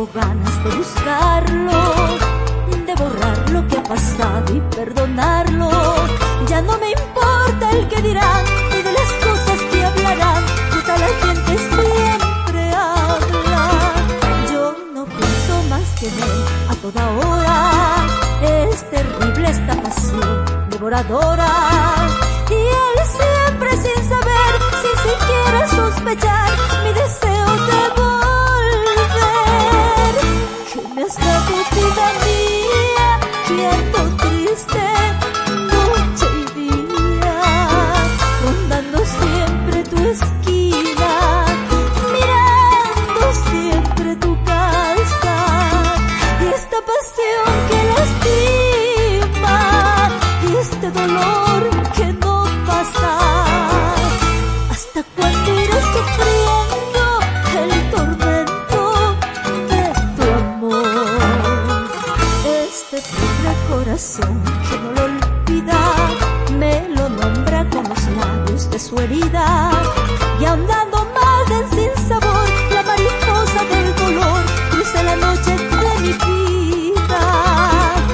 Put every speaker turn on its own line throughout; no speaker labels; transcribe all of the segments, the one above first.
tengo ganas de buscarlo, de borrar lo que ha pasado y perdonarlo. Ya no me importa el que dirán ni de las cosas que hablarán, toda la gente siempre habla. Yo no pienso más que en él a toda hora, es terrible esta pasión devoradora. Y él siempre sin saber, sin siquiera sospechar, mi deseo de volver. Que me has dado vida mía, quieto triste, noche y día, rondando siempre tu esquina, mirando siempre tu casa. Y esta pasión que lastima, y este dolor que no pasa. ¿Hasta cuándo iré sufriendo el tormento de tu amor? Este pobre corazón que no lo olvida, me lo nombra con los labios de su herida. Y ahondando más en sin sabor, la mariposa del dolor cruza la noche de mi vida.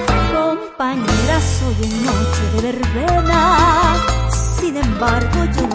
Compañera, soy en noche de verbena, sin embargo yo